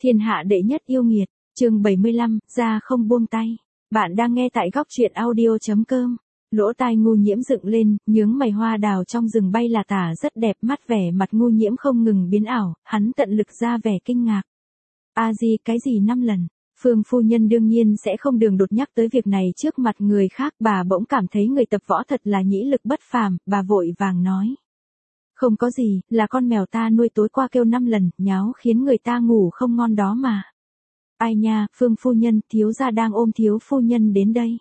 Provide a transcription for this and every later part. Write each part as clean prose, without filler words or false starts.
Thiên hạ đệ nhất yêu nghiệt, chương 75, ra không buông tay. Bạn đang nghe tại góc truyện audio.com. Lỗ tai Ngu Nhiễm dựng lên, nhướng mày, hoa đào trong rừng bay là tả rất đẹp, mắt vẻ mặt Ngu Nhiễm không ngừng biến ảo, hắn tận lực ra vẻ kinh ngạc. Gì, cái gì 5 lần? Phương phu nhân đương nhiên sẽ không đường đột nhắc tới việc này trước mặt người khác, bà bỗng cảm thấy người tập võ thật là nhĩ lực bất phàm, bà vội vàng nói. Không có gì, là con mèo ta nuôi tối qua kêu 5 lần, nháo khiến người ta ngủ không ngon đó mà. Ai nha, Phương phu nhân, thiếu gia đang ôm thiếu phu nhân đến đây.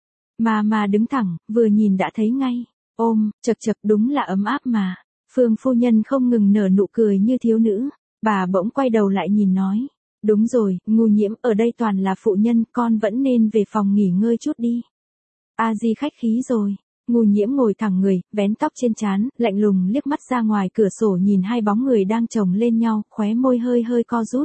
Mà đứng thẳng, vừa nhìn đã thấy ngay. Ôm, chật chật, đúng là ấm áp mà. Phương phu nhân không ngừng nở nụ cười như thiếu nữ. Bà bỗng quay đầu lại nhìn nói. Đúng rồi, Ngu Nhiễm, ở đây toàn là phụ nhân, con vẫn nên về phòng nghỉ ngơi chút đi. Di khách khí rồi. Ngu Nhiễm ngồi thẳng người, vén tóc trên trán, lạnh lùng liếc mắt ra ngoài cửa sổ nhìn hai bóng người đang chồng lên nhau, khóe môi hơi hơi co rút.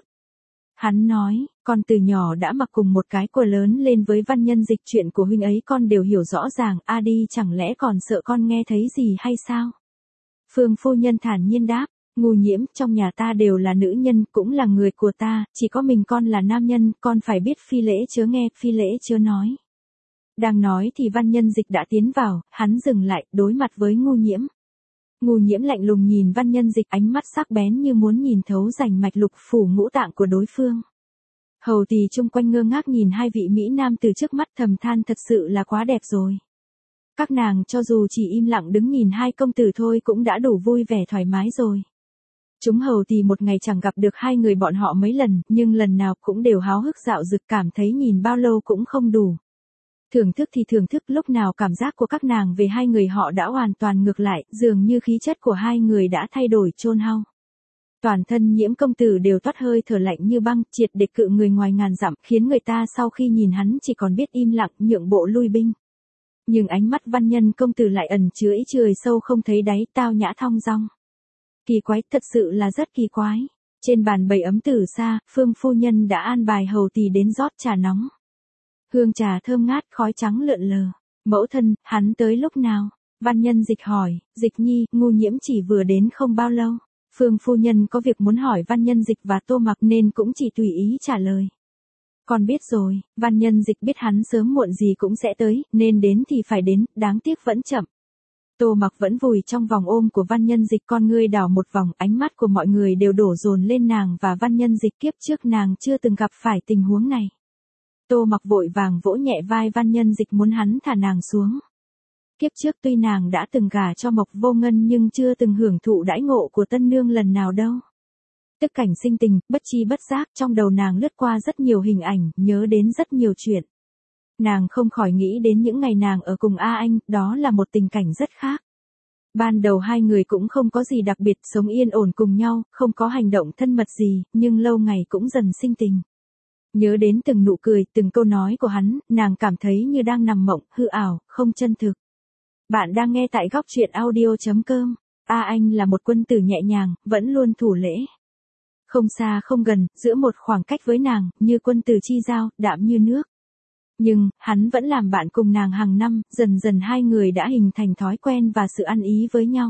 Hắn nói, con từ nhỏ đã mặc cùng một cái quần lớn lên với Văn Nhân Dịch, chuyện của huynh ấy con đều hiểu rõ ràng, đi chẳng lẽ còn sợ con nghe thấy gì hay sao? Phương phu nhân thản nhiên đáp, Ngu Nhiễm, trong nhà ta đều là nữ nhân, cũng là người của ta, chỉ có mình con là nam nhân, con phải biết phi lễ chớ nghe, phi lễ chớ nói. Đang nói thì Văn Nhân Dịch đã tiến vào, hắn dừng lại, đối mặt với Ngu Nhiễm. Ngu Nhiễm lạnh lùng nhìn Văn Nhân Dịch, ánh mắt sắc bén như muốn nhìn thấu rành mạch lục phủ ngũ tạng của đối phương. Hầu tỳ chung quanh ngơ ngác nhìn hai vị mỹ nam từ trước mắt, thầm than thật sự là quá đẹp rồi. Các nàng cho dù chỉ im lặng đứng nhìn hai công tử thôi cũng đã đủ vui vẻ thoải mái rồi. Chúng hầu tỳ một ngày chẳng gặp được hai người bọn họ mấy lần, nhưng lần nào cũng đều háo hức dạo dực, cảm thấy nhìn bao lâu cũng không đủ. Thưởng thức thì thưởng thức, lúc nào cảm giác của các nàng về hai người họ đã hoàn toàn ngược lại, dường như khí chất của hai người đã thay đổi chôn hao. Toàn thân Nhiễm công tử đều toát hơi thở lạnh như băng, triệt để cự người ngoài ngàn dặm, khiến người ta sau khi nhìn hắn chỉ còn biết im lặng, nhượng bộ lui binh. Nhưng ánh mắt Văn Nhân công tử lại ẩn chứa ý trời sâu không thấy đáy, tao nhã thong dong. Kỳ quái, thật sự là rất kỳ quái. Trên bàn bày ấm từ xa, Phương phu nhân đã an bài hầu tỳ đến rót trà nóng. Hương trà thơm ngát, khói trắng lượn lờ. Mẫu thân, hắn tới lúc nào? Văn Nhân Dịch hỏi. Dịch nhi, Ngu Nhiễm chỉ vừa đến không bao lâu. Phương phu nhân có việc muốn hỏi Văn Nhân Dịch và Tô Mặc nên cũng chỉ tùy ý trả lời. Con biết rồi, Văn Nhân Dịch biết hắn sớm muộn gì cũng sẽ tới, nên đến thì phải đến, đáng tiếc vẫn chậm. Tô Mặc vẫn vùi trong vòng ôm của Văn Nhân Dịch, con ngươi đảo một vòng, ánh mắt của mọi người đều đổ dồn lên nàng và Văn Nhân Dịch, kiếp trước nàng chưa từng gặp phải tình huống này. Tô Mặc vội vàng vỗ nhẹ vai Văn Nhân Dịch muốn hắn thả nàng xuống. Kiếp trước tuy nàng đã từng gả cho Mộc Vô Ngân nhưng chưa từng hưởng thụ đãi ngộ của tân nương lần nào đâu. Tức cảnh sinh tình, bất chi bất giác trong đầu nàng lướt qua rất nhiều hình ảnh, nhớ đến rất nhiều chuyện. Nàng không khỏi nghĩ đến những ngày nàng ở cùng A Anh, đó là một tình cảnh rất khác. Ban đầu hai người cũng không có gì đặc biệt, sống yên ổn cùng nhau, không có hành động thân mật gì, nhưng lâu ngày cũng dần sinh tình. Nhớ đến từng nụ cười, từng câu nói của hắn, nàng cảm thấy như đang nằm mộng, hư ảo, không chân thực. Bạn đang nghe tại góc truyện audio.com. Anh là một quân tử nhẹ nhàng, vẫn luôn thủ lễ. Không xa không gần, giữa một khoảng cách với nàng, như quân tử chi giao, đạm như nước. Nhưng, hắn vẫn làm bạn cùng nàng hàng năm, dần dần hai người đã hình thành thói quen và sự ăn ý với nhau.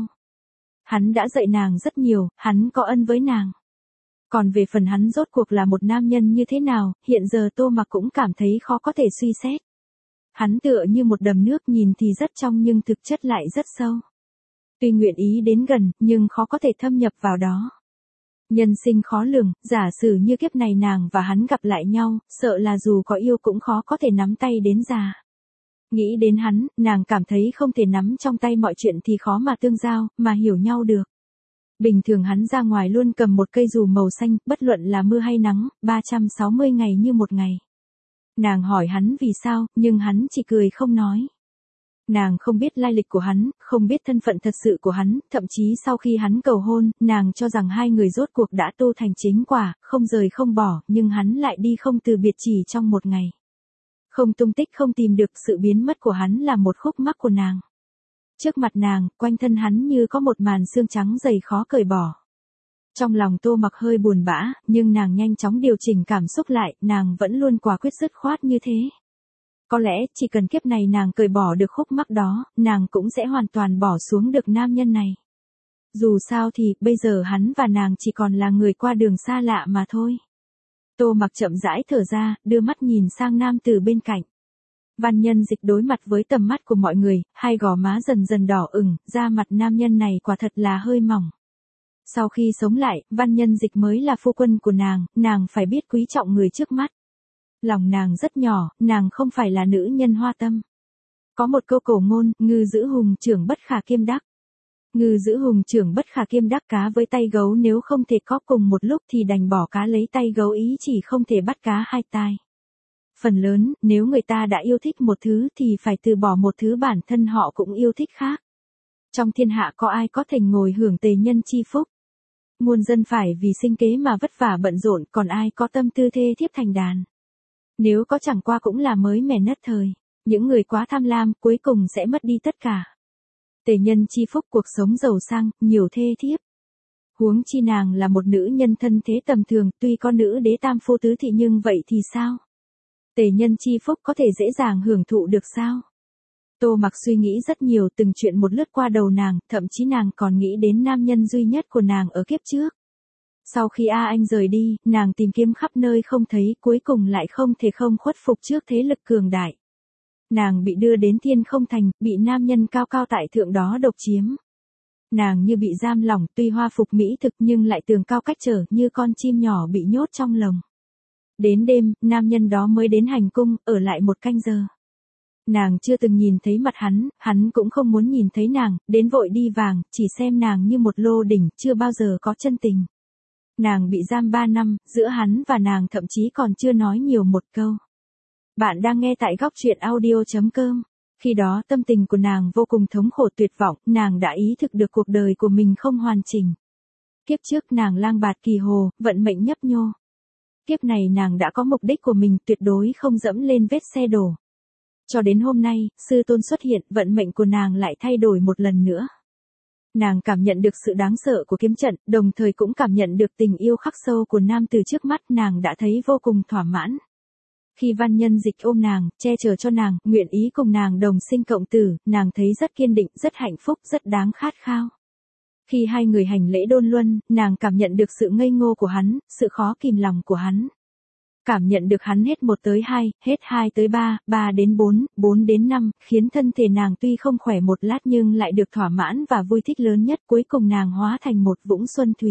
Hắn đã dạy nàng rất nhiều, hắn có ân với nàng. Còn về phần hắn rốt cuộc là một nam nhân như thế nào, hiện giờ Tô Mặc cũng cảm thấy khó có thể suy xét. Hắn tựa như một đầm nước, nhìn thì rất trong nhưng thực chất lại rất sâu. Tuy nguyện ý đến gần, nhưng khó có thể thâm nhập vào đó. Nhân sinh khó lường, giả sử như kiếp này nàng và hắn gặp lại nhau, sợ là dù có yêu cũng khó có thể nắm tay đến già. Nghĩ đến hắn, nàng cảm thấy không thể nắm trong tay mọi chuyện thì khó mà tương giao, mà hiểu nhau được. Bình thường hắn ra ngoài luôn cầm một cây dù màu xanh, bất luận là mưa hay nắng, 360 ngày như một ngày. Nàng hỏi hắn vì sao, nhưng hắn chỉ cười không nói. Nàng không biết lai lịch của hắn, không biết thân phận thật sự của hắn, thậm chí sau khi hắn cầu hôn, nàng cho rằng hai người rốt cuộc đã tu thành chính quả, không rời không bỏ, nhưng hắn lại đi không từ biệt chỉ trong một ngày. Không tung tích, không tìm được, sự biến mất của hắn là một khúc mắc của nàng. Trước mặt nàng, quanh thân hắn như có một màn xương trắng dày khó cởi bỏ. Trong lòng Tô Mặc hơi buồn bã, nhưng nàng nhanh chóng điều chỉnh cảm xúc lại, nàng vẫn luôn quả quyết dứt khoát như thế. Có lẽ, chỉ cần kiếp này nàng cởi bỏ được khúc mắc đó, nàng cũng sẽ hoàn toàn bỏ xuống được nam nhân này. Dù sao thì, bây giờ hắn và nàng chỉ còn là người qua đường xa lạ mà thôi. Tô Mặc chậm rãi thở ra, đưa mắt nhìn sang nam tử bên cạnh. Văn Nhân Dịch đối mặt với tầm mắt của mọi người, hai gò má dần dần đỏ ửng, da mặt nam nhân này quả thật là hơi mỏng. Sau khi sống lại, Văn Nhân Dịch mới là phu quân của nàng phải biết quý trọng người trước mắt. Lòng nàng rất nhỏ, nàng không phải là nữ nhân hoa tâm. Có một câu cổ ngôn, ngư giữ hùng trưởng bất khả kiêm đắc. Ngư giữ hùng trưởng bất khả kiêm đắc, cá với tay gấu nếu không thể có cùng một lúc thì đành bỏ cá lấy tay gấu, ý chỉ không thể bắt cá hai tai. Phần lớn, nếu người ta đã yêu thích một thứ thì phải từ bỏ một thứ bản thân họ cũng yêu thích khác. Trong thiên hạ có ai có thể ngồi hưởng tề nhân chi phúc. Muôn dân phải vì sinh kế mà vất vả bận rộn, còn ai có tâm tư thê thiếp thành đàn. Nếu có chẳng qua cũng là mới mẻ nhất thời. Những người quá tham lam cuối cùng sẽ mất đi tất cả. Tề nhân chi phúc, cuộc sống giàu sang, nhiều thê thiếp. Huống chi nàng là một nữ nhân thân thế tầm thường, tuy có nữ đế tam phu tứ thị nhưng vậy thì sao? Tề nhân chi phúc có thể dễ dàng hưởng thụ được sao? Tô Mặc suy nghĩ rất nhiều, từng chuyện một lướt qua đầu nàng, thậm chí nàng còn nghĩ đến nam nhân duy nhất của nàng ở kiếp trước. Sau khi A Anh rời đi, nàng tìm kiếm khắp nơi không thấy, cuối cùng lại không thể không khuất phục trước thế lực cường đại. Nàng bị đưa đến Thiên Không Thành, bị nam nhân cao cao tại thượng đó độc chiếm. Nàng như bị giam lỏng, tuy hoa phục mỹ thực nhưng lại tường cao cách trở, như con chim nhỏ bị nhốt trong lồng. Đến đêm, nam nhân đó mới đến hành cung, ở lại 1 canh giờ. Nàng chưa từng nhìn thấy mặt hắn cũng không muốn nhìn thấy nàng, đến vội đi vàng, chỉ xem nàng như một lô đỉnh, chưa bao giờ có chân tình. Nàng bị giam 3 năm, giữa hắn và nàng thậm chí còn chưa nói nhiều một câu. Bạn đang nghe tại góc truyện audio.com. Khi đó tâm tình của nàng vô cùng thống khổ tuyệt vọng, nàng đã ý thức được cuộc đời của mình không hoàn chỉnh. Kiếp trước nàng lang bạt kỳ hồ, vận mệnh nhấp nhô. Kiếp này nàng đã có mục đích của mình, tuyệt đối không dẫm lên vết xe đổ. Cho đến hôm nay, sư tôn xuất hiện, vận mệnh của nàng lại thay đổi một lần nữa. Nàng cảm nhận được sự đáng sợ của kiếm trận, đồng thời cũng cảm nhận được tình yêu khắc sâu của nam tử trước mắt, nàng đã thấy vô cùng thỏa mãn. Khi Văn Nhân Dịch ôm nàng, che chở cho nàng, nguyện ý cùng nàng đồng sinh cộng tử, nàng thấy rất kiên định, rất hạnh phúc, rất đáng khát khao. Khi hai người hành lễ đôn luân, nàng cảm nhận được sự ngây ngô của hắn, sự khó kìm lòng của hắn. Cảm nhận được hắn hết 1 tới 2, hết 2 tới 3, 3 đến 4, 4 đến 5, khiến thân thể nàng tuy không khỏe một lát nhưng lại được thỏa mãn và vui thích lớn nhất, cuối cùng nàng hóa thành một vũng xuân thủy.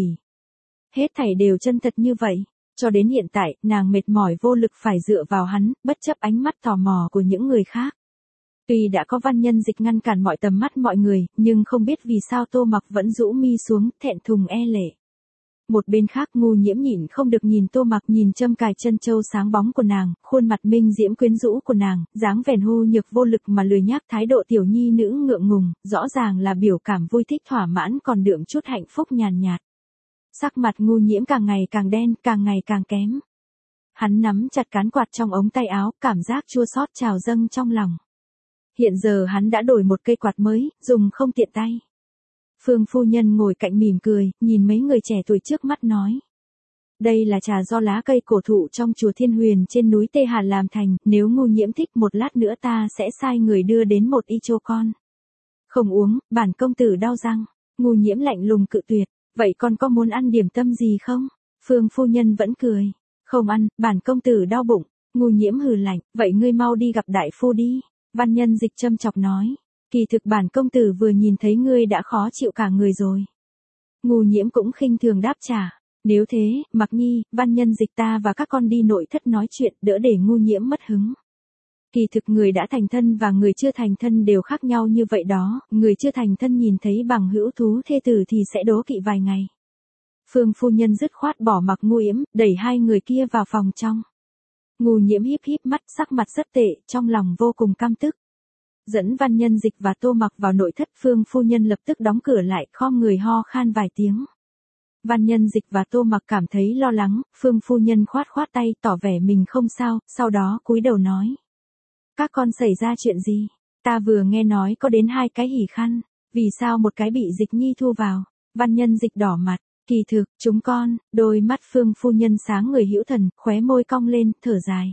Hết thảy đều chân thật như vậy. Cho đến hiện tại, nàng mệt mỏi vô lực phải dựa vào hắn, bất chấp ánh mắt tò mò của những người khác. Tuy đã có Văn Nhân Dịch ngăn cản mọi tầm mắt mọi người, nhưng không biết vì sao Tô Mặc vẫn rũ mi xuống, thẹn thùng e lệ. Một bên khác Ngu Nhiễm nhịn không được nhìn Tô Mặc, nhìn châm cài chân châu sáng bóng của nàng, khuôn mặt minh diễm quyến rũ của nàng, dáng vẻ hư nhược vô lực mà lười nhác, thái độ tiểu nhi nữ ngượng ngùng, rõ ràng là biểu cảm vui thích thỏa mãn còn đượm chút hạnh phúc nhàn nhạt. Sắc mặt Ngu Nhiễm càng ngày càng đen, càng ngày càng kém. Hắn nắm chặt cán quạt trong ống tay áo, cảm giác chua xót trào dâng trong lòng. Hiện giờ hắn đã đổi một cây quạt mới, dùng không tiện tay. Phương phu nhân ngồi cạnh mỉm cười, nhìn mấy người trẻ tuổi trước mắt nói. Đây là trà do lá cây cổ thụ trong chùa Thiên Huyền trên núi Tê Hà làm thành, nếu Ngu Nhiễm thích một lát nữa ta sẽ sai người đưa đến một y cho con. Không uống, bản công tử đau răng. Ngu Nhiễm lạnh lùng cự tuyệt. Vậy con có muốn ăn điểm tâm gì không? Phương phu nhân vẫn cười. Không ăn, bản công tử đau bụng. Ngu Nhiễm hừ lạnh, vậy ngươi mau đi gặp đại phu đi. Văn Nhân Dịch châm chọc nói. Kỳ thực bản công tử vừa nhìn thấy ngươi đã khó chịu cả người rồi. Ngu Nhiễm cũng khinh thường đáp trả. Nếu thế, Mặc Nhi, Văn Nhân Dịch ta và các con đi nội thất nói chuyện, đỡ để Ngu Nhiễm mất hứng. Kỳ thực người đã thành thân và người chưa thành thân đều khác nhau như vậy đó, người chưa thành thân nhìn thấy bằng hữu thú thê tử thì sẽ đố kỵ vài ngày. Phương phu nhân dứt khoát bỏ mặc Ngu Nhiễm, đẩy hai người kia vào phòng trong. Ngu Nhiễm híp híp mắt, sắc mặt rất tệ, trong lòng vô cùng căm tức. Dẫn Văn Nhân Dịch và Tô Mặc vào nội thất, Phương phu nhân lập tức đóng cửa lại, khom người ho khan vài tiếng. Văn Nhân Dịch và Tô Mặc cảm thấy lo lắng, Phương phu nhân khoát khoát tay tỏ vẻ mình không sao, sau đó cúi đầu nói. Các con xảy ra chuyện gì? Ta vừa nghe nói có đến 2 cái hỉ khăn, vì sao một cái bị Dịch Nhi thu vào? Văn Nhân Dịch đỏ mặt, kỳ thực, chúng con, đôi mắt Phương phu nhân sáng người hữu thần, khóe môi cong lên, thở dài.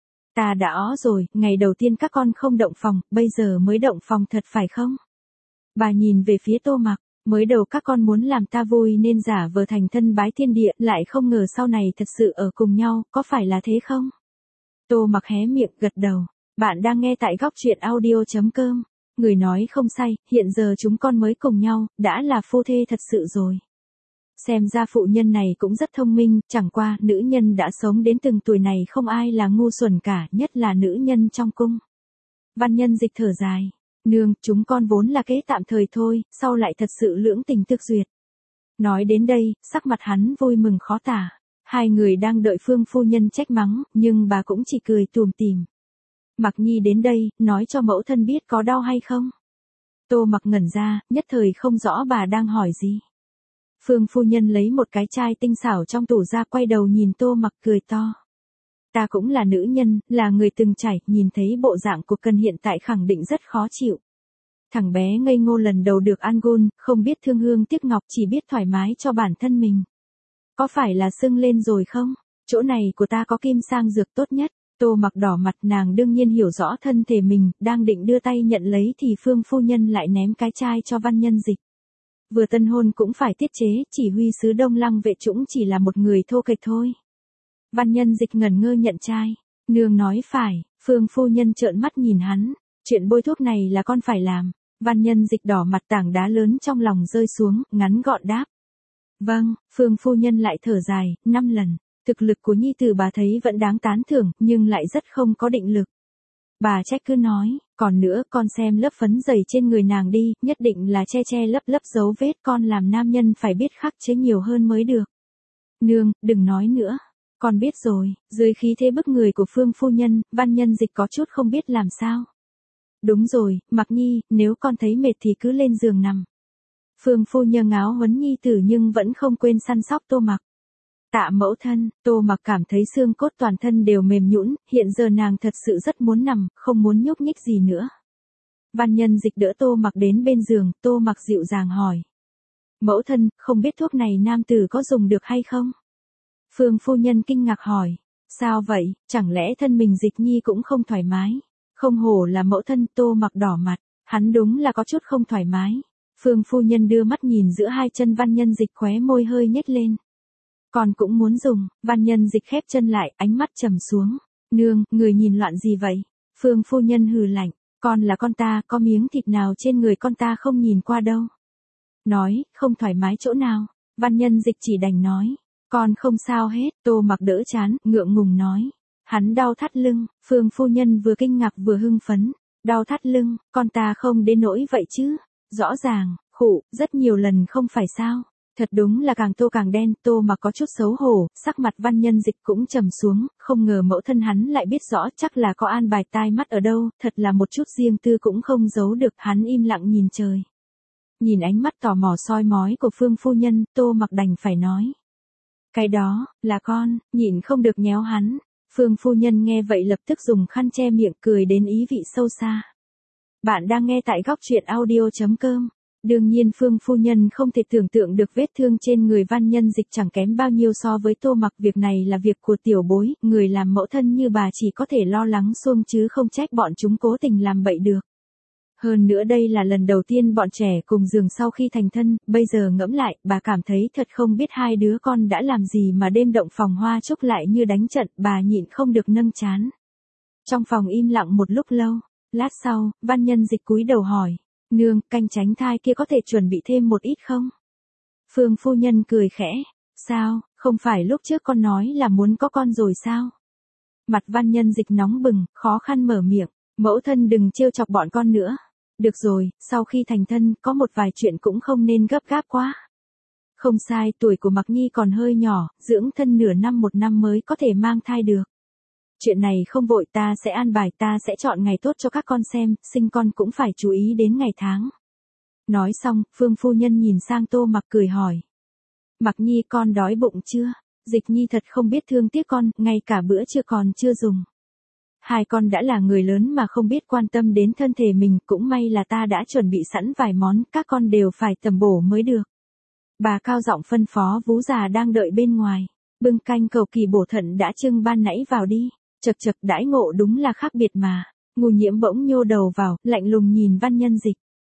Ta đã ó rồi, ngày đầu tiên các con không động phòng, bây giờ mới động phòng thật phải không? Bà nhìn về phía Tô Mặc, Mới đầu các con muốn làm ta vui nên giả vờ thành thân bái thiên địa, lại không ngờ sau này thật sự ở cùng nhau, có phải là thế không? Tô Mặc hé miệng gật đầu. Bạn đang nghe tại góc truyện audio.com. Người nói không sai, hiện giờ chúng con mới cùng nhau, đã là phu thê thật sự rồi. Xem ra phụ nhân này cũng rất thông minh, chẳng qua nữ nhân đã sống đến từng tuổi này không ai là ngu xuẩn cả, nhất là nữ nhân trong cung. Văn Nhân Dịch thở dài. Nương, chúng con vốn là kế tạm thời thôi, sau lại thật sự lưỡng tình tương duyệt. Nói đến đây, sắc mặt hắn vui mừng khó tả. Hai người đang đợi Phương phu nhân trách mắng, nhưng bà cũng chỉ cười tủm tỉm. Mặc Nhi đến đây, nói cho mẫu thân biết có đau hay không. Tô Mặc ngẩn ra, nhất thời không rõ bà đang hỏi gì. Phương phu nhân lấy một cái chai tinh xảo trong tủ ra, quay đầu nhìn Tô Mặc cười to. Ta cũng là nữ nhân, là người từng trải, nhìn thấy bộ dạng của Cần hiện tại khẳng định rất khó chịu. Thằng bé ngây ngô lần đầu được ăn gôn, không biết thương hương tiếc ngọc, chỉ biết thoải mái cho bản thân mình. Có phải là sưng lên rồi không? Chỗ này của ta có kim sang dược tốt nhất. Tô Mặc đỏ mặt, nàng đương nhiên hiểu rõ thân thể mình, đang định đưa tay nhận lấy thì Phương phu nhân lại ném cái chai cho Văn Nhân Dịch. Vừa tân hôn cũng phải tiết chế, chỉ huy sứ Đông Lăng vệ Trũng chỉ là một người thô kệch thôi. Văn Nhân Dịch ngẩn ngơ nhận chai. Nương nói phải. Phương phu nhân trợn mắt nhìn hắn. Chuyện bôi thuốc này là con phải làm. Văn Nhân Dịch đỏ mặt, tảng đá lớn trong lòng rơi xuống, ngắn gọn đáp. Vâng. Phương phu nhân lại thở dài, 5 lần. Thực lực của nhi tử bà thấy vẫn đáng tán thưởng, nhưng lại rất không có định lực. Bà trách cứ nói, còn nữa con xem lớp phấn dày trên người nàng đi, nhất định là che lấp lấp dấu vết, con làm nam nhân phải biết khắc chế nhiều hơn mới được. Nương, đừng nói nữa. Con biết rồi. Dưới khí thế bức người của Phương phu nhân, Văn Nhân Dịch có chút không biết làm sao. Đúng rồi, Mặc Nhi, nếu con thấy mệt thì cứ lên giường nằm. Phương phu nhân ngáo huấn nhi tử nhưng vẫn không quên săn sóc Tô Mặc. Tạ mẫu thân. Tô Mặc cảm thấy xương cốt toàn thân đều mềm nhũn, hiện giờ nàng thật sự rất muốn nằm, không muốn nhúc nhích gì nữa. Văn Nhân Dịch đỡ Tô Mặc đến bên giường, Tô Mặc dịu dàng hỏi. Mẫu thân, không biết thuốc này nam tử có dùng được hay không? Phương phu nhân kinh ngạc hỏi. Sao vậy, chẳng lẽ thân mình Dịch Nhi cũng không thoải mái? Không hổ là mẫu thân. Tô Mặc đỏ mặt, hắn đúng là có chút không thoải mái. Phương phu nhân đưa mắt nhìn giữa hai chân Văn Nhân Dịch, khóe môi hơi nhếch lên. Con cũng muốn dùng. Văn Nhân Dịch khép chân lại, ánh mắt trầm xuống. Nương, người nhìn loạn gì vậy? Phương phu nhân hừ lạnh. Con là con ta, có miếng thịt nào trên người con ta không nhìn qua đâu. Nói, không thoải mái chỗ nào. Văn Nhân Dịch chỉ đành nói. Con không sao hết. Tô Mặc đỡ chán, ngượng ngùng nói. Hắn đau thắt lưng. Phương phu nhân vừa kinh ngạc vừa hưng phấn. Đau thắt lưng, con ta không đến nỗi vậy chứ. Rõ ràng, khụ, rất nhiều lần không phải sao. Thật đúng là càng tô càng đen. Tô Mặc có chút xấu hổ, sắc mặt Văn Nhân Dịch cũng trầm xuống, không ngờ mẫu thân hắn lại biết rõ, chắc là có an bài tai mắt ở đâu, thật là một chút riêng tư cũng không giấu được. Hắn im lặng nhìn trời. Nhìn ánh mắt tò mò soi mói của Phương phu nhân, Tô Mặc đành phải nói. Cái đó, là con, nhịn không được nhéo hắn. Phương phu nhân nghe vậy lập tức dùng khăn che miệng, cười đến ý vị sâu xa. Bạn đang nghe tại góc truyện audio.com. Đương nhiên Phương phu nhân không thể tưởng tượng được vết thương trên người Văn Nhân Dịch chẳng kém bao nhiêu so với Tô Mặc. Việc này là việc của tiểu bối, người làm mẫu thân như bà chỉ có thể lo lắng xuông chứ không trách bọn chúng cố tình làm bậy được. Hơn nữa đây là lần đầu tiên bọn trẻ cùng giường sau khi thành thân, bây giờ ngẫm lại, bà cảm thấy thật không biết hai đứa con đã làm gì mà đêm động phòng hoa chốc lại như đánh trận, bà nhịn không được nâng trán. Trong phòng im lặng một lúc lâu, lát sau, Văn Nhân Dịch cúi đầu hỏi. Nương, canh tránh thai kia có thể chuẩn bị thêm một ít không? Phương phu nhân cười khẽ. Sao, không phải lúc trước con nói là muốn có con rồi sao? Mặt Văn Nhân Dịch nóng bừng, khó khăn mở miệng. Mẫu thân đừng trêu chọc bọn con nữa. Được rồi, sau khi thành thân, có một vài chuyện cũng không nên gấp gáp quá. Không sai, tuổi của Mặc Nhi còn hơi nhỏ, dưỡng thân nửa năm một năm mới có thể mang thai được. Chuyện này không vội, ta sẽ an bài, ta sẽ chọn ngày tốt cho các con xem, sinh con cũng phải chú ý đến ngày tháng. Nói xong, Phương phu nhân nhìn sang Tô Mặc cười hỏi. Mặc Nhi, con đói bụng chưa? Dịch Nhi thật không biết thương tiếc con, ngay cả bữa trưa còn chưa dùng. Hai con đã là người lớn mà không biết quan tâm đến thân thể mình, cũng may là ta đã chuẩn bị sẵn vài món, các con đều phải tầm bổ mới được. Bà cao giọng phân phó vú già đang đợi bên ngoài. Bưng canh cầu kỳ bổ thận đã trưng ban nãy vào đi. Chật chật, đãi ngộ đúng là khác biệt mà. Ngô Nhiễm bỗng nhô đầu vào, lạnh lùng nhìn Văn Nhân Dịch.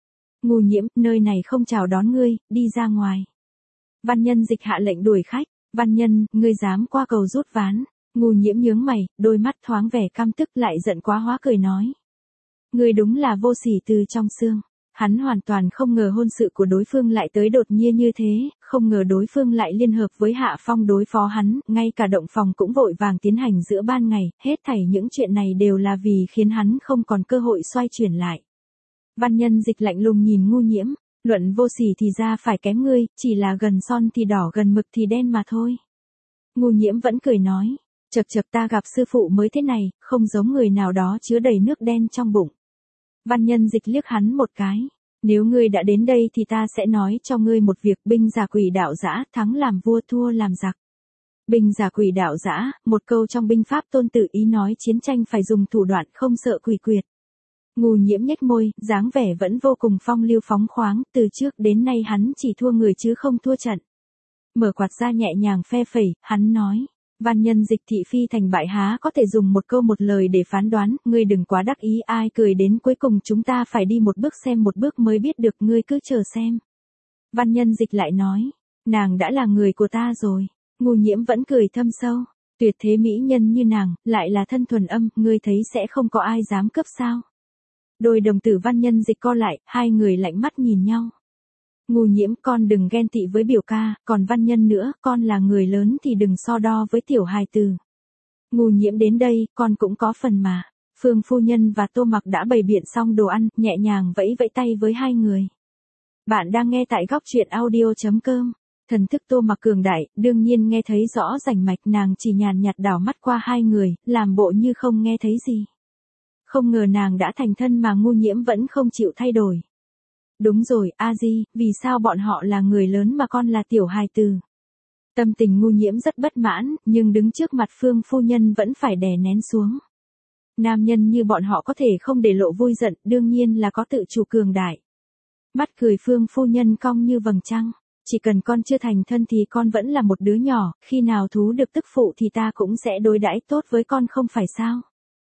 Ngu Nhiễm, nơi này không chào đón ngươi, đi ra ngoài. Văn Nhân Dịch hạ lệnh đuổi khách. Văn Nhân, ngươi dám qua cầu rút ván. Ngu Nhiễm nhướng mày, đôi mắt thoáng vẻ căm tức lại giận quá hóa cười nói. Ngươi đúng là vô sỉ từ trong xương. Hắn hoàn toàn không ngờ hôn sự của đối phương lại tới đột nhiên như thế, không ngờ đối phương lại liên hợp với Hạ Phong đối phó hắn, ngay cả động phòng cũng vội vàng tiến hành giữa ban ngày, hết thảy những chuyện này đều là vì khiến hắn không còn cơ hội xoay chuyển lại. Văn Nhân Dịch lạnh lùng nhìn Ngu Nhiễm, luận vô sỉ thì ra phải kém ngươi, chỉ là gần son thì đỏ gần mực thì đen mà thôi. Ngu Nhiễm vẫn cười nói, chậc chậc ta gặp sư phụ mới thế này, không giống người nào đó chứa đầy nước đen trong bụng. Văn Nhân Dịch liếc hắn một cái. Nếu ngươi đã đến đây thì ta sẽ nói cho ngươi một việc, binh giả quỷ đạo dã, thắng làm vua thua làm giặc. Binh giả quỷ đạo dã, một câu trong binh pháp Tôn Tử ý nói chiến tranh phải dùng thủ đoạn không sợ quỷ quyệt. Ngu Nhiễm nhếch môi, dáng vẻ vẫn vô cùng phong lưu phóng khoáng, từ trước đến nay hắn chỉ thua người chứ không thua trận. Mở quạt ra nhẹ nhàng phe phẩy, hắn nói. Văn Nhân Dịch thị phi thành bại há có thể dùng một câu một lời để phán đoán, ngươi đừng quá đắc ý, ai cười đến cuối cùng chúng ta phải đi một bước xem một bước mới biết được, ngươi cứ chờ xem. Văn Nhân Dịch lại nói, nàng đã là người của ta rồi. Ngu Nhiễm vẫn cười thâm sâu, tuyệt thế mỹ nhân như nàng, lại là thân thuần âm, ngươi thấy sẽ không có ai dám cướp sao. Đôi đồng tử Văn Nhân Dịch co lại, hai người lạnh mắt nhìn nhau. Ngu Nhiễm, con đừng ghen tị với biểu ca, còn Văn Nhân nữa, con là người lớn thì đừng so đo với tiểu hài tử. Ngu Nhiễm đến đây, con cũng có phần mà. Phương phu nhân và Tô Mặc đã bày biện xong đồ ăn, nhẹ nhàng vẫy vẫy tay với hai người. Bạn đang nghe tại góc truyện audio.com. Thần thức Tô Mặc cường đại, đương nhiên nghe thấy rõ rành mạch, nàng chỉ nhàn nhạt đảo mắt qua hai người, làm bộ như không nghe thấy gì. Không ngờ nàng đã thành thân mà Ngu Nhiễm vẫn không chịu thay đổi. Đúng rồi, A Di, vì sao bọn họ là người lớn mà con là tiểu hài tử? Tâm tình Ngu Nhiễm rất bất mãn, nhưng đứng trước mặt Phương phu nhân vẫn phải đè nén xuống. Nam nhân như bọn họ có thể không để lộ vui giận, đương nhiên là có tự chủ cường đại. Mắt cười Phương phu nhân cong như vầng trăng, chỉ cần con chưa thành thân thì con vẫn là một đứa nhỏ, khi nào thú được tức phụ thì ta cũng sẽ đối đãi tốt với con không phải sao?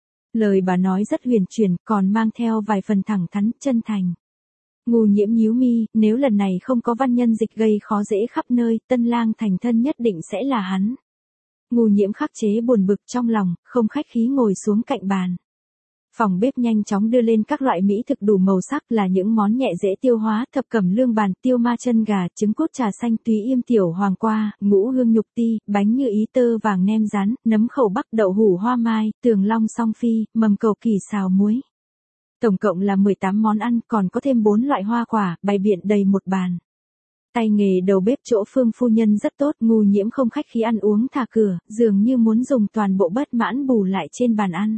Lời bà nói rất huyền chuyển, còn mang theo vài phần thẳng thắn, chân thành. Ngu Nhiễm nhíu mi, nếu lần này không có Văn Nhân Dịch gây khó dễ khắp nơi, tân lang thành thân nhất định sẽ là hắn. Ngu Nhiễm khắc chế buồn bực trong lòng, không khách khí ngồi xuống cạnh bàn. Phòng bếp nhanh chóng đưa lên các loại mỹ thực đủ màu sắc, là những món nhẹ dễ tiêu hóa, thập cẩm lương bàn, tiêu ma chân gà, trứng cút trà xanh, túy yêm tiểu hoàng qua, ngũ hương nhục ti, bánh như ý tơ vàng nem rán, nấm khẩu bắc, đậu hủ hoa mai, tường long song phi, mầm cầu kỳ xào muối. Tổng cộng là 18 món ăn, còn có thêm 4 loại hoa quả, bày biện đầy một bàn. Tay nghề đầu bếp chỗ Phương phu nhân rất tốt, Ngu Nhiễm không khách khí ăn uống thả cửa, dường như muốn dùng toàn bộ bất mãn bù lại trên bàn ăn.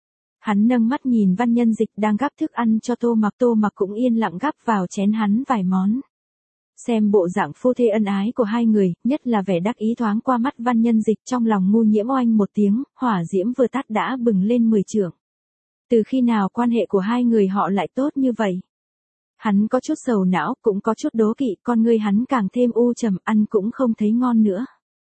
Hắn nâng mắt nhìn Văn Nhân Dịch đang gắp thức ăn cho Tô Mặc cũng yên lặng gắp vào chén hắn vài món. Xem bộ dạng phu thê ân ái của hai người, nhất là vẻ đắc ý thoáng qua mắt Văn Nhân Dịch, trong lòng Ngu Nhiễm oanh một tiếng, hỏa diễm vừa tắt đã bừng lên 10 trượng. Từ khi nào quan hệ của hai người họ lại tốt như vậy? Hắn có chút sầu não, cũng có chút đố kỵ, con ngươi hắn càng thêm u trầm, ăn cũng không thấy ngon nữa.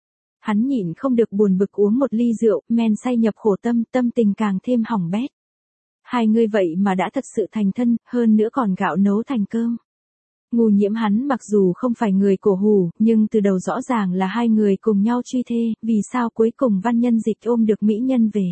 Hắn nhịn không được buồn bực uống một ly rượu, men say nhập khổ tâm, tâm tình càng thêm hỏng bét. Hai người vậy mà đã thật sự thành thân, hơn nữa còn gạo nấu thành cơm. Ngu Nhiễm hắn mặc dù không phải người cổ hủ, nhưng từ đầu rõ ràng là hai người cùng nhau truy thê, vì sao cuối cùng Văn Nhân Dịch ôm được mỹ nhân về?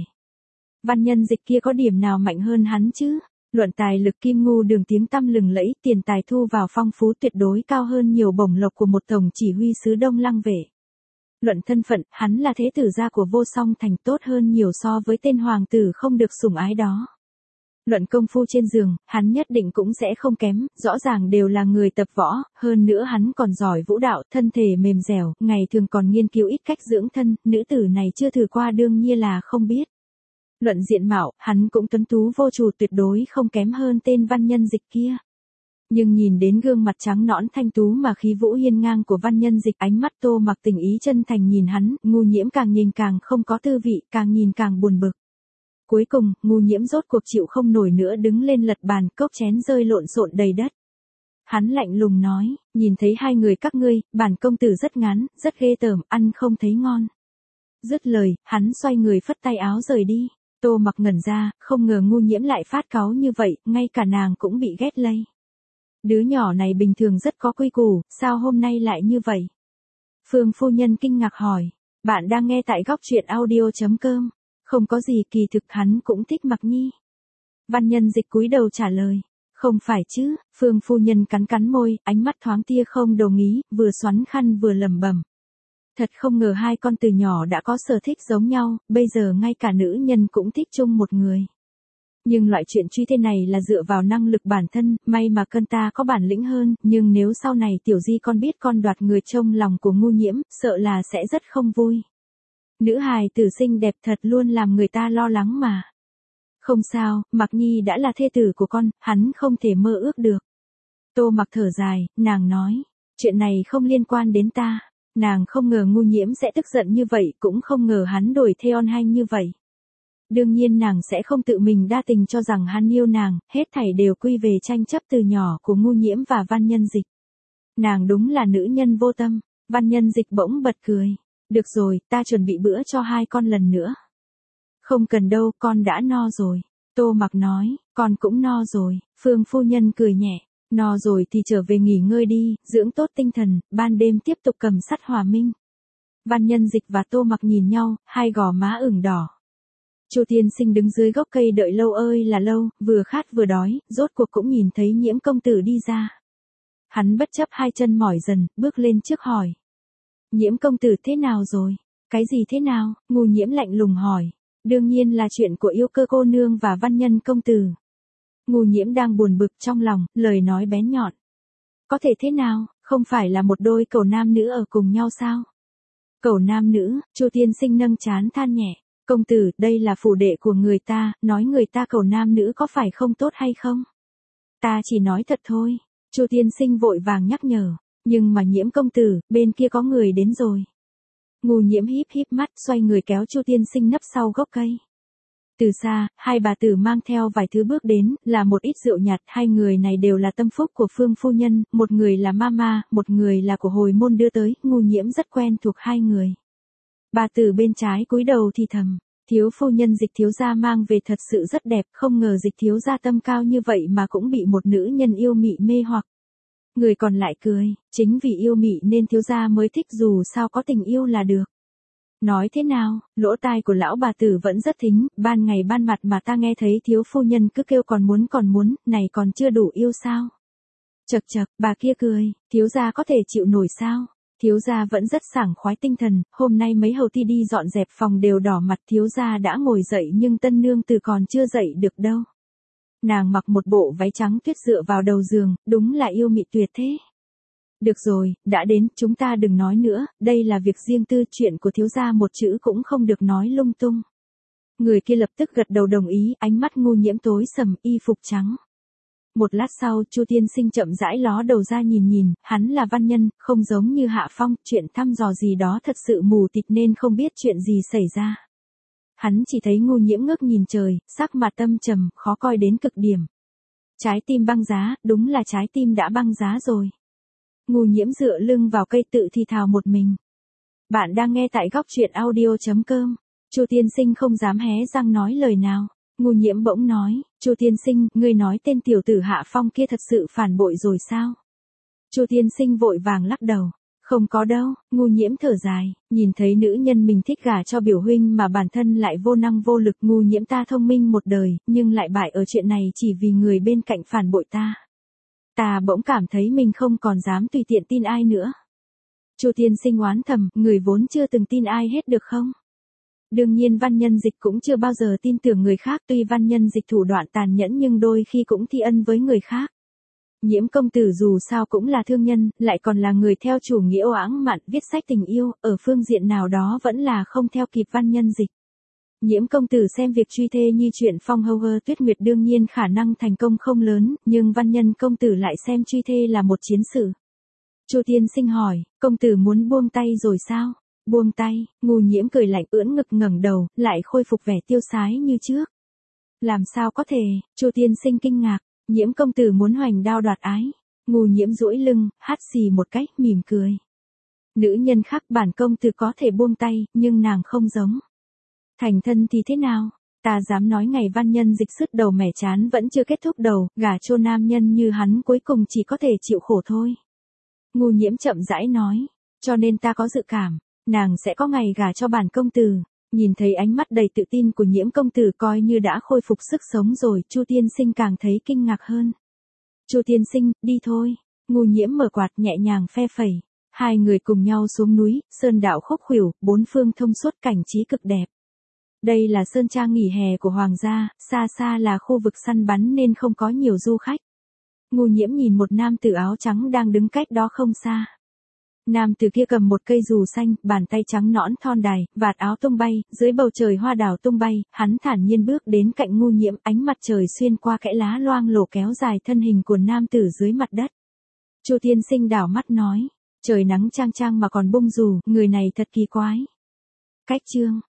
Văn Nhân Dịch kia có điểm nào mạnh hơn hắn chứ? Luận tài lực Kim Ngu Đường tiếng tăm lừng lẫy, tiền tài thu vào phong phú tuyệt đối cao hơn nhiều bổng lộc của một tổng chỉ huy sứ Đông Lăng Vệ. Luận thân phận, hắn là thế tử gia của Vô Song Thành, tốt hơn nhiều so với tên hoàng tử không được sủng ái đó. Luận công phu trên giường, hắn nhất định cũng sẽ không kém, rõ ràng đều là người tập võ, hơn nữa hắn còn giỏi vũ đạo, thân thể mềm dẻo, ngày thường còn nghiên cứu ít cách dưỡng thân, nữ tử này chưa thử qua đương nhiên là không biết. Luận diện mạo, hắn cũng tuấn tú vô chủ, tuyệt đối không kém hơn tên Văn Nhân Dịch kia. Nhưng nhìn đến gương mặt trắng nõn thanh tú mà khí vũ hiên ngang của Văn Nhân Dịch, ánh mắt Tô Mặc tình ý chân thành nhìn hắn, Ngu Nhiễm càng nhìn càng không có tư vị, càng nhìn càng buồn bực. Cuối cùng, Ngu Nhiễm rốt cuộc chịu không nổi nữa, đứng lên lật bàn, cốc chén rơi lộn xộn đầy đất. Hắn lạnh lùng nói, nhìn thấy hai người các ngươi, bản công tử rất ngán, rất ghê tởm, ăn không thấy ngon. Dứt lời, hắn xoay người phất tay áo rời đi. Tô Mặc ngẩn ra, không ngờ Ngu Nhiễm lại phát cáu như vậy, ngay cả nàng cũng bị ghét lây. Đứa nhỏ này bình thường rất có quy củ, sao hôm nay lại như vậy? Phương phu nhân kinh ngạc hỏi. Bạn đang nghe tại góc truyện audio.com. Không có gì, kỳ thực hắn cũng thích Mặc Nhi. Văn Nhân Dịch cúi đầu trả lời. Không phải chứ, Phương phu nhân cắn cắn môi, ánh mắt thoáng tia không đồng ý, vừa xoắn khăn vừa lẩm bẩm. Thật không ngờ hai con từ nhỏ đã có sở thích giống nhau, bây giờ ngay cả nữ nhân cũng thích chung một người. Nhưng loại chuyện truy thế này là dựa vào năng lực bản thân, may mà cân ta có bản lĩnh hơn, nhưng nếu sau này tiểu di con biết con đoạt người trong lòng của Ngu Nhiễm, sợ là sẽ rất không vui. Nữ hài tử xinh đẹp thật luôn làm người ta lo lắng mà. Không sao, Mặc Nhi đã là thê tử của con, hắn không thể mơ ước được. Tô Mặc thở dài, nàng nói, chuyện này không liên quan đến ta. Nàng không ngờ Ngu Nhiễm sẽ tức giận như vậy, cũng không ngờ hắn đổi Theon Hanh như vậy. Đương nhiên nàng sẽ không tự mình đa tình cho rằng hắn yêu nàng, hết thảy đều quy về tranh chấp từ nhỏ của Ngu Nhiễm và Văn Nhân Dịch. Nàng đúng là nữ nhân vô tâm. Văn Nhân Dịch bỗng bật cười. Được rồi, ta chuẩn bị bữa cho hai con lần nữa. Không cần đâu, con đã no rồi. Tô Mặc nói, con cũng no rồi. Phương phu nhân cười nhẹ. No rồi thì trở về nghỉ ngơi đi, dưỡng tốt tinh thần, ban đêm tiếp tục cầm sắt hòa minh. Văn Nhân Dịch và Tô Mặc nhìn nhau, hai gò má ửng đỏ. Chu tiên sinh đứng dưới gốc cây đợi lâu ơi là lâu, vừa khát vừa đói, rốt cuộc cũng nhìn thấy Nhiễm công tử đi ra. Hắn bất chấp hai chân mỏi dần, bước lên trước hỏi. Nhiễm công tử thế nào rồi? Cái gì thế nào? Ngu Nhiễm lạnh lùng hỏi. Đương nhiên là chuyện của Yêu Cơ cô nương và Văn Nhân công tử. Ngu Nhiễm đang buồn bực trong lòng, lời nói bén nhọn. Có thể thế nào, không phải là một đôi cẩu nam nữ ở cùng nhau sao? Cẩu nam nữ, Chu tiên sinh nâng trán than nhẹ. Công tử, đây là phủ đệ của người ta, nói người ta cẩu nam nữ có phải không tốt hay không? Ta chỉ nói thật thôi. Chu tiên sinh vội vàng nhắc nhở. Nhưng mà Nhiễm công tử, bên kia có người đến rồi. Ngu Nhiễm híp híp mắt, xoay người kéo Chu tiên sinh nấp sau gốc cây. Từ xa, hai bà tử mang theo vài thứ bước đến, là một ít rượu nhạt, hai người này đều là tâm phúc của Phương phu nhân, một người là mama, một người là của hồi môn đưa tới, Ngu Nhiễm rất quen thuộc hai người. Bà tử bên trái cúi đầu thì thầm, thiếu phu nhân Dịch thiếu gia mang về thật sự rất đẹp, không ngờ Dịch thiếu gia tâm cao như vậy mà cũng bị một nữ nhân yêu mị mê hoặc. Người còn lại cười, chính vì yêu mị nên thiếu gia mới thích, dù sao có tình yêu là được. Nói thế nào, lỗ tai của lão bà tử vẫn rất thính, ban ngày ban mặt mà ta nghe thấy thiếu phu nhân cứ kêu còn muốn, này còn chưa đủ yêu sao? Chậc chậc, bà kia cười, thiếu gia có thể chịu nổi sao? Thiếu gia vẫn rất sảng khoái tinh thần, hôm nay mấy hầu ti đi dọn dẹp phòng đều đỏ mặt, thiếu gia đã ngồi dậy nhưng tân nương tử còn chưa dậy được đâu. Nàng mặc một bộ váy trắng tuyết dựa vào đầu giường, đúng là yêu mị tuyệt thế. Được rồi, đã đến, chúng ta đừng nói nữa, đây là việc riêng tư, chuyện của thiếu gia một chữ cũng không được nói lung tung. Người kia lập tức gật đầu đồng ý, ánh mắt Ngu Nhiễm tối sầm, y phục trắng. Một lát sau, Chu tiên sinh chậm rãi ló đầu ra nhìn, hắn là văn nhân, không giống như Hạ Phong, chuyện thăm dò gì đó thật sự mù tịt nên không biết chuyện gì xảy ra. Hắn chỉ thấy Ngu Nhiễm ngước nhìn trời, sắc mặt âm trầm, khó coi đến cực điểm. Trái tim băng giá, đúng là trái tim đã băng giá rồi. Ngu Nhiễm dựa lưng vào cây tự thì thào một mình. Bạn đang nghe tại góc truyện audio.com. Chu tiên sinh không dám hé răng nói lời nào. Ngu Nhiễm bỗng nói, Chu tiên sinh, ngươi nói tên tiểu tử Hạ Phong kia thật sự phản bội rồi sao? Chu tiên sinh vội vàng lắc đầu. Không có đâu, Ngu Nhiễm thở dài, nhìn thấy nữ nhân mình thích gả cho biểu huynh mà bản thân lại vô năng vô lực. Ngu Nhiễm ta thông minh một đời, nhưng lại bại ở chuyện này chỉ vì người bên cạnh phản bội ta. Ta bỗng cảm thấy mình không còn dám tùy tiện tin ai nữa. Chu tiên sinh oán thầm, người vốn chưa từng tin ai hết được không? Đương nhiên Văn Nhân Dịch cũng chưa bao giờ tin tưởng người khác, tuy Văn Nhân Dịch thủ đoạn tàn nhẫn nhưng đôi khi cũng thi ân với người khác. Nhiễm công tử dù sao cũng là thương nhân, lại còn là người theo chủ nghĩa oãng mạn, viết sách tình yêu, ở phương diện nào đó vẫn là không theo kịp Văn Nhân Dịch. Nhiễm công tử xem việc truy thê như chuyện Phong Hầu Tuyết Nguyệt đương nhiên khả năng thành công không lớn, nhưng Văn Nhân công tử lại xem truy thê là một chiến sự. Chu tiên sinh hỏi, công tử muốn buông tay rồi sao? Buông tay, Ngu Nhiễm cười lạnh, ưỡn ngực ngẩng đầu, lại khôi phục vẻ tiêu sái như trước. Làm sao có thể? Chu tiên sinh kinh ngạc, Nhiễm công tử muốn hoành đao đoạt ái. Ngu Nhiễm duỗi lưng, hắt xì một cách, mỉm cười. Nữ nhân khác bản công tử có thể buông tay, nhưng nàng không giống. Thành thân thì thế nào? Ta dám nói ngày văn nhân dịch sứt đầu mẻ chán vẫn chưa kết thúc đầu, gả cho nam nhân như hắn cuối cùng chỉ có thể chịu khổ thôi. Ngu Nhiễm chậm rãi nói, cho nên ta có dự cảm, nàng sẽ có ngày gả cho bản công tử. Nhìn thấy ánh mắt đầy tự tin của Nhiễm công tử coi như đã khôi phục sức sống rồi, Chu tiên sinh càng thấy kinh ngạc hơn. Chu tiên sinh, đi thôi. Ngu Nhiễm mở quạt nhẹ nhàng phe phẩy. Hai người cùng nhau xuống núi, sơn đạo khúc khuỷu, bốn phương thông suốt, cảnh trí cực đẹp. Đây là sơn trang nghỉ hè của hoàng gia, xa xa là khu vực săn bắn nên không có nhiều du khách. Ngu Nhiễm nhìn một nam tử áo trắng đang đứng cách đó không xa. Nam tử kia cầm một cây dù xanh, bàn tay trắng nõn thon dài, vạt áo tung bay, dưới bầu trời hoa đào tung bay, hắn thản nhiên bước đến cạnh Ngu Nhiễm, ánh mặt trời xuyên qua kẽ lá loang lổ kéo dài thân hình của nam tử dưới mặt đất. Chu tiên sinh đảo mắt nói, trời nắng chang chang mà còn bung dù, người này thật kỳ quái. Cách chương